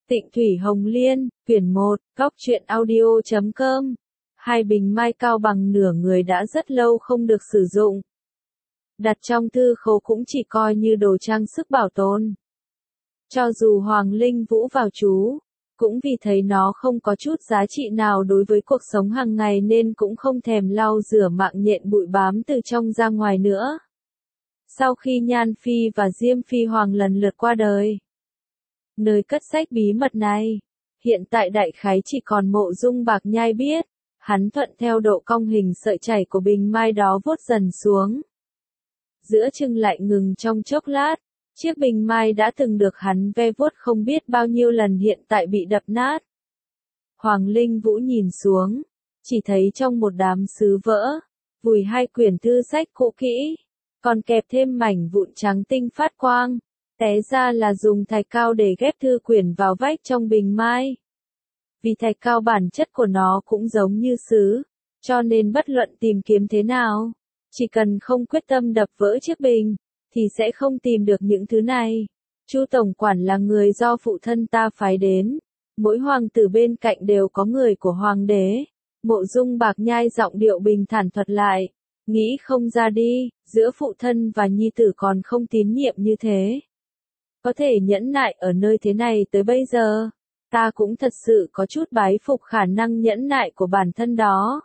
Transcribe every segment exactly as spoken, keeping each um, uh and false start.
Tịnh Thủy Hồng Liên, quyển một, góc truyện audio chấm com. Hai bình mai cao bằng nửa người đã rất lâu không được sử dụng. Đặt trong thư khố cũng chỉ coi như đồ trang sức bảo tồn. Cho dù Hoàng Linh Vũ vào chú, cũng vì thấy nó không có chút giá trị nào đối với cuộc sống hàng ngày nên cũng không thèm lau rửa mạng nhện bụi bám từ trong ra ngoài nữa. Sau khi Nhan Phi và Diêm Phi Hoàng lần lượt qua đời, nơi cất sách bí mật này, hiện tại đại khái chỉ còn Mộ Dung Bạc Nhai biết. Hắn thuận theo độ cong hình sợi chảy của bình mai đó vuốt dần xuống. Giữa chừng lại ngừng trong chốc lát, chiếc bình mai đã từng được hắn ve vuốt không biết bao nhiêu lần hiện tại bị đập nát. Hoàng Linh Vũ nhìn xuống, chỉ thấy trong một đám sứ vỡ, vùi hai quyển thư sách cũ kỹ, còn kẹp thêm mảnh vụn trắng tinh phát quang. Té ra là dùng thạch cao để ghép thư quyển vào vách trong bình mai. Vì thạch cao bản chất của nó cũng giống như sứ, cho nên bất luận tìm kiếm thế nào, chỉ cần không quyết tâm đập vỡ chiếc bình, thì sẽ không tìm được những thứ này. Chu tổng quản là người do phụ thân ta phái đến, mỗi hoàng tử bên cạnh đều có người của hoàng đế. Mộ Dung Bạc Nhai giọng điệu bình thản thuật lại, nghĩ không ra đi, giữa phụ thân và nhi tử còn không tín nhiệm như thế. Có thể nhẫn nại ở nơi thế này tới bây giờ, ta cũng thật sự có chút bái phục khả năng nhẫn nại của bản thân đó.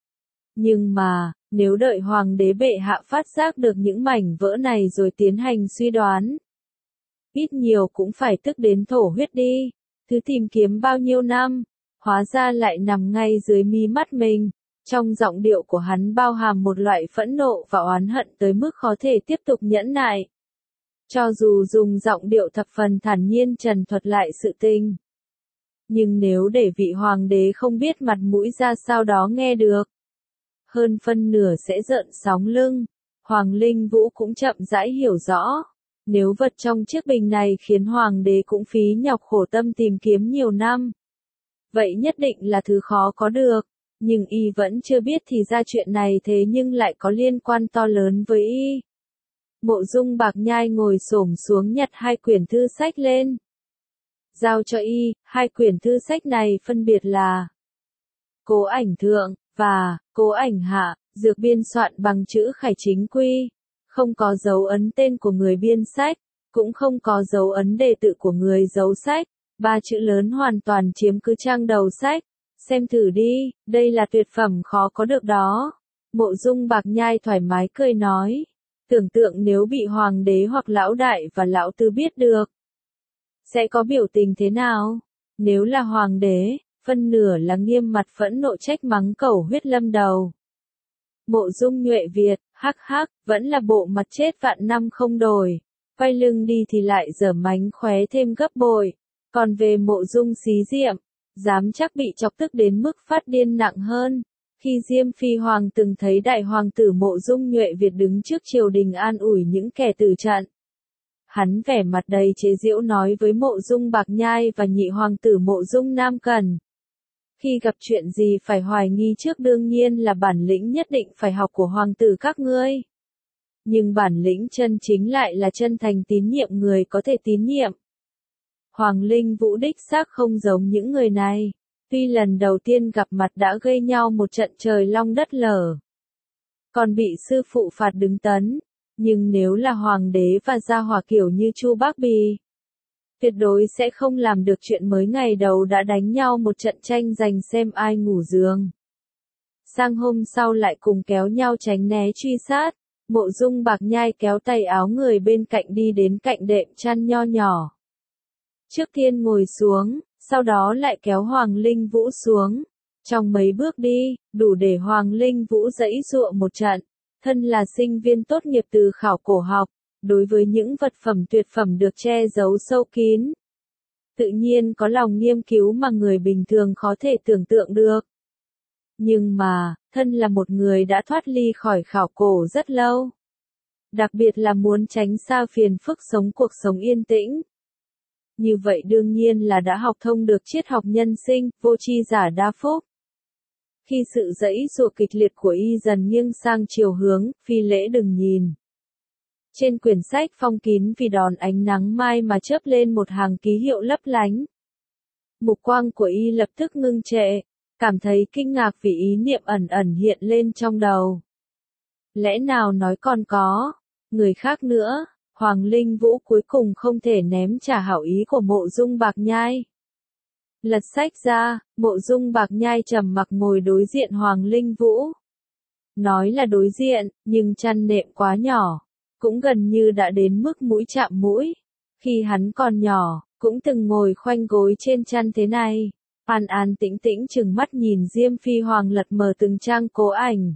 Nhưng mà, nếu đợi hoàng đế bệ hạ phát giác được những mảnh vỡ này rồi tiến hành suy đoán, ít nhiều cũng phải tức đến thổ huyết đi. Thứ tìm kiếm bao nhiêu năm, hóa ra lại nằm ngay dưới mí mắt mình. Trong giọng điệu của hắn bao hàm một loại phẫn nộ và oán hận tới mức khó thể tiếp tục nhẫn nại. Cho dù dùng giọng điệu thập phần thản nhiên trần thuật lại sự tình, nhưng nếu để vị hoàng đế không biết mặt mũi ra sao đó nghe được, hơn phân nửa sẽ rợn sóng lưng. Hoàng Linh Vũ cũng chậm rãi hiểu rõ, nếu vật trong chiếc bình này khiến hoàng đế cũng phí nhọc khổ tâm tìm kiếm nhiều năm, vậy nhất định là thứ khó có được. Nhưng y vẫn chưa biết thì ra chuyện này thế nhưng lại có liên quan to lớn với y. Mộ Dung Bạc Nhai ngồi xổm xuống nhặt hai quyển thư sách lên, giao cho y. Hai quyển thư sách này phân biệt là Cố Ảnh Thượng và Cố Ảnh Hạ, dược biên soạn bằng chữ khải chính quy, không có dấu ấn tên của người biên sách, cũng không có dấu ấn đề tự của người giấu sách. Ba chữ lớn hoàn toàn chiếm cứ trang đầu sách. Xem thử đi, đây là tuyệt phẩm khó có được đó. Mộ Dung Bạc Nhai thoải mái cười nói. Tưởng tượng nếu bị hoàng đế hoặc lão đại và lão tứ biết được, sẽ có biểu tình thế nào? Nếu là hoàng đế, phân nửa là nghiêm mặt phẫn nộ trách mắng cẩu huyết lâm đầu. Mộ Dung Nhuệ Việt, hắc hắc, vẫn là bộ mặt chết vạn năm không đổi. Quay lưng đi thì lại giở mánh khóe thêm gấp bội. Còn về Mộ Dung Xí Diệm, dám chắc bị chọc tức đến mức phát điên nặng hơn. Khi Diêm Phi Hoàng từng thấy đại hoàng tử Mộ Dung Nhuệ Việt đứng trước triều đình an ủi những kẻ tử trận, hắn vẻ mặt đầy chế giễu nói với Mộ Dung Bạc Nhai và nhị hoàng tử Mộ Dung Nam Cần. Khi gặp chuyện gì phải hoài nghi trước đương nhiên là bản lĩnh nhất định phải học của hoàng tử các ngươi. Nhưng bản lĩnh chân chính lại là chân thành tín nhiệm người có thể tín nhiệm. Hoàng Linh Vũ đích xác không giống những người này. Tuy lần đầu tiên gặp mặt đã gây nhau một trận trời long đất lở, còn bị sư phụ phạt đứng tấn, nhưng nếu là hoàng đế và gia hỏa kiểu như Chu Bác Bì, tuyệt đối sẽ không làm được chuyện mới ngày đầu đã đánh nhau một trận tranh giành xem ai ngủ giường. Sang hôm sau lại cùng kéo nhau tránh né truy sát. Mộ Dung Bạc Nhai kéo tay áo người bên cạnh đi đến cạnh đệm chăn nho nhỏ. Trước tiên ngồi xuống, sau đó lại kéo Hoàng Linh Vũ xuống. Trong mấy bước đi, đủ để Hoàng Linh Vũ giãy giụa một trận. Thân là sinh viên tốt nghiệp từ khảo cổ học, đối với những vật phẩm tuyệt phẩm được che giấu sâu kín, tự nhiên có lòng nghiên cứu mà người bình thường khó thể tưởng tượng được. Nhưng mà, thân là một người đã thoát ly khỏi khảo cổ rất lâu, đặc biệt là muốn tránh xa phiền phức sống cuộc sống yên tĩnh, như vậy đương nhiên là đã học thông được triết học nhân sinh, vô tri giả đa phúc. Khi sự giãy giụa kịch liệt của y dần nghiêng sang chiều hướng, phi lễ đừng nhìn. Trên quyển sách phong kín vì đòn ánh nắng mai mà chớp lên một hàng ký hiệu lấp lánh. Mục quang của y lập tức ngưng trệ, cảm thấy kinh ngạc vì ý niệm ẩn ẩn hiện lên trong đầu. Lẽ nào nói còn có người khác nữa? Hoàng Linh Vũ cuối cùng không thể ném trả hảo ý của Mộ Dung Bạc Nhai. Lật sách ra, Mộ Dung Bạc Nhai trầm mặc ngồi đối diện Hoàng Linh Vũ. Nói là đối diện, nhưng chăn nệm quá nhỏ, cũng gần như đã đến mức mũi chạm mũi. Khi hắn còn nhỏ, cũng từng ngồi khoanh gối trên chăn thế này. An An tĩnh tĩnh chừng mắt nhìn Diêm Phi Hoàng lật mờ từng trang cố ảnh.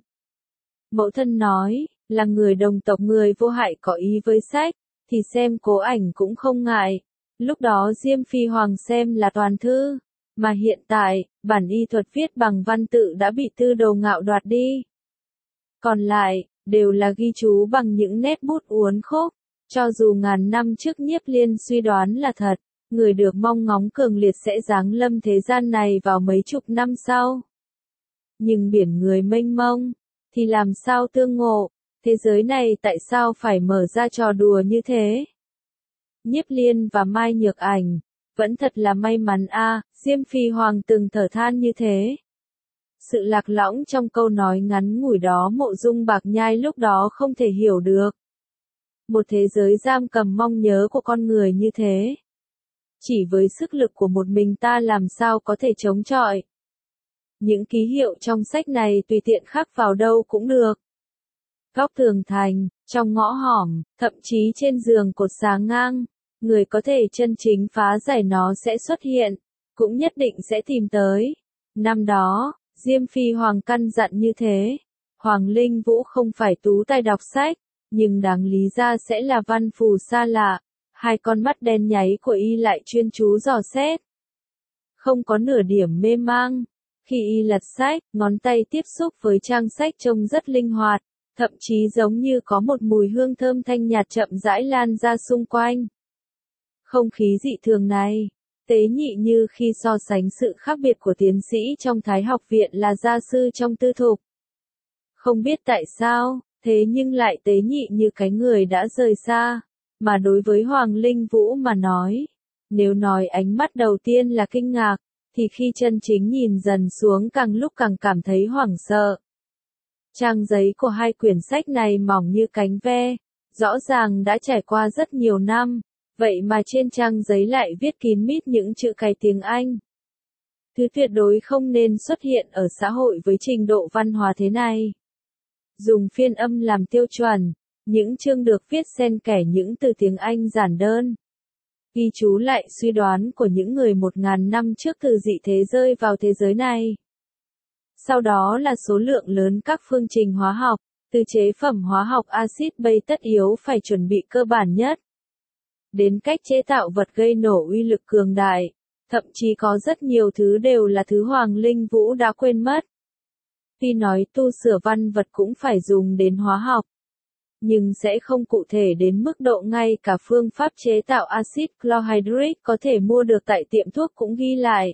Mẫu thân nói, là người đồng tộc người vô hại có ý với sách, thì xem cố ảnh cũng không ngại. Lúc đó Diêm Phi Hoàng xem là toàn thư, mà hiện tại, bản y thuật viết bằng văn tự đã bị Tư Đồ Ngạo đoạt đi. Còn lại, đều là ghi chú bằng những nét bút uốn khúc, cho dù ngàn năm trước Nhiếp Liên suy đoán là thật, người được mong ngóng cường liệt sẽ giáng lâm thế gian này vào mấy chục năm sau. Nhưng biển người mênh mông, thì làm sao tương ngộ, thế giới này tại sao phải mở ra trò đùa như thế? Nhiếp Liên và Mai Nhược Ảnh, vẫn thật là may mắn a, Diêm Phi Hoàng từng thở than như thế. Sự lạc lõng trong câu nói ngắn ngủi đó Mộ Dung Bạc Nhai lúc đó không thể hiểu được. Một thế giới giam cầm mong nhớ của con người như thế. Chỉ với sức lực của một mình ta làm sao có thể chống chọi. Những ký hiệu trong sách này tùy tiện khắc vào đâu cũng được. Góc tường thành, trong ngõ hẻm, thậm chí trên giường cột sáng ngang, người có thể chân chính phá giải nó sẽ xuất hiện, cũng nhất định sẽ tìm tới. Năm đó, Diêm Phi Hoàng căn dặn như thế. Hoàng Linh Vũ không phải tú tài đọc sách, nhưng đáng lý ra sẽ là văn phù xa lạ. Hai con mắt đen nháy của y lại chuyên chú dò xét. Không có nửa điểm mê mang. Khi y lật sách, ngón tay tiếp xúc với trang sách trông rất linh hoạt, thậm chí giống như có một mùi hương thơm thanh nhạt chậm rãi lan ra xung quanh. Không khí dị thường này, tế nhị như khi so sánh sự khác biệt của tiến sĩ trong Thái học viện là gia sư trong tư thục. Không biết tại sao, thế nhưng lại tế nhị như cái người đã rời xa. Mà đối với Hoàng Linh Vũ mà nói, nếu nói ánh mắt đầu tiên là kinh ngạc, thì khi chân chính nhìn dần xuống càng lúc càng cảm thấy hoảng sợ. Trang giấy của hai quyển sách này mỏng như cánh ve, rõ ràng đã trải qua rất nhiều năm, vậy mà trên trang giấy lại viết kín mít những chữ cái tiếng Anh. Thứ tuyệt đối không nên xuất hiện ở xã hội với trình độ văn hóa thế này. Dùng phiên âm làm tiêu chuẩn. Những chương được viết xen kẽ những từ tiếng Anh giản đơn. Ghi chú lại suy đoán của những người một ngàn năm trước từ dị thế rơi vào thế giới này. Sau đó là số lượng lớn các phương trình hóa học, từ chế phẩm hóa học axit bay tất yếu phải chuẩn bị cơ bản nhất. Đến cách chế tạo vật gây nổ uy lực cường đại, thậm chí có rất nhiều thứ đều là thứ Hoàng Linh Vũ đã quên mất. Tuy nói tu sửa văn vật cũng phải dùng đến hóa học, nhưng sẽ không cụ thể đến mức độ ngay cả phương pháp chế tạo axit chlorhydric có thể mua được tại tiệm thuốc cũng ghi lại.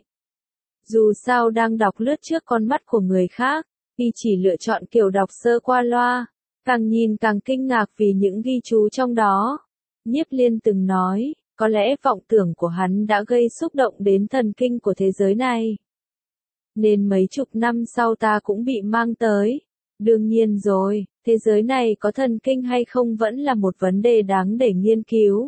Dù sao đang đọc lướt trước con mắt của người khác, y chỉ lựa chọn kiểu đọc sơ qua loa, càng nhìn càng kinh ngạc vì những ghi chú trong đó. Nhiếp Liên từng nói, có lẽ vọng tưởng của hắn đã gây xúc động đến thần kinh của thế giới này. Nên mấy chục năm sau ta cũng bị mang tới. Đương nhiên rồi, thế giới này có thần kinh hay không vẫn là một vấn đề đáng để nghiên cứu.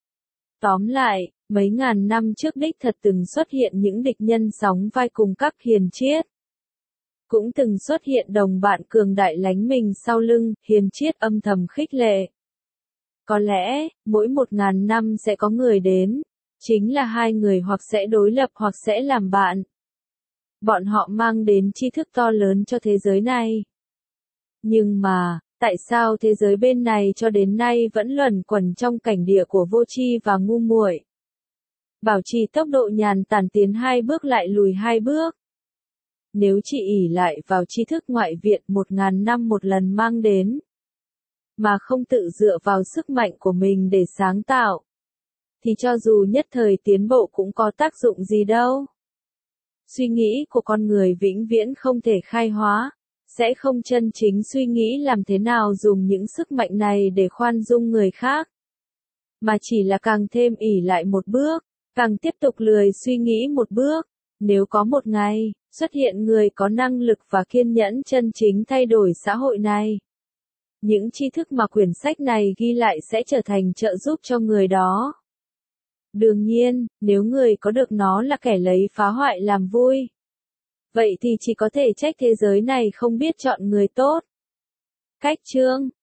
Tóm lại, mấy ngàn năm trước đích thật từng xuất hiện những địch nhân sóng vai cùng các hiền triết. Cũng từng xuất hiện đồng bạn cường đại lánh mình sau lưng, hiền triết âm thầm khích lệ. Có lẽ, mỗi một ngàn năm sẽ có người đến, chính là hai người hoặc sẽ đối lập hoặc sẽ làm bạn. Bọn họ mang đến tri thức to lớn cho thế giới này. Nhưng mà, tại sao thế giới bên này cho đến nay vẫn luẩn quẩn trong cảnh địa của vô tri và ngu muội? Bảo trì tốc độ nhàn tản tiến hai bước lại lùi hai bước. Nếu chỉ ỷ lại vào tri thức ngoại viện một ngàn năm một lần mang đến, mà không tự dựa vào sức mạnh của mình để sáng tạo, thì cho dù nhất thời tiến bộ cũng có tác dụng gì đâu. Suy nghĩ của con người vĩnh viễn không thể khai hóa, sẽ không chân chính suy nghĩ làm thế nào dùng những sức mạnh này để khoan dung người khác, mà chỉ là càng thêm ỷ lại một bước, càng tiếp tục lười suy nghĩ một bước. Nếu có một ngày, xuất hiện người có năng lực và kiên nhẫn chân chính thay đổi xã hội này, những tri thức mà quyển sách này ghi lại sẽ trở thành trợ giúp cho người đó. Đương nhiên, nếu người có được nó là kẻ lấy phá hoại làm vui, vậy thì chỉ có thể trách thế giới này không biết chọn người tốt. Cách chương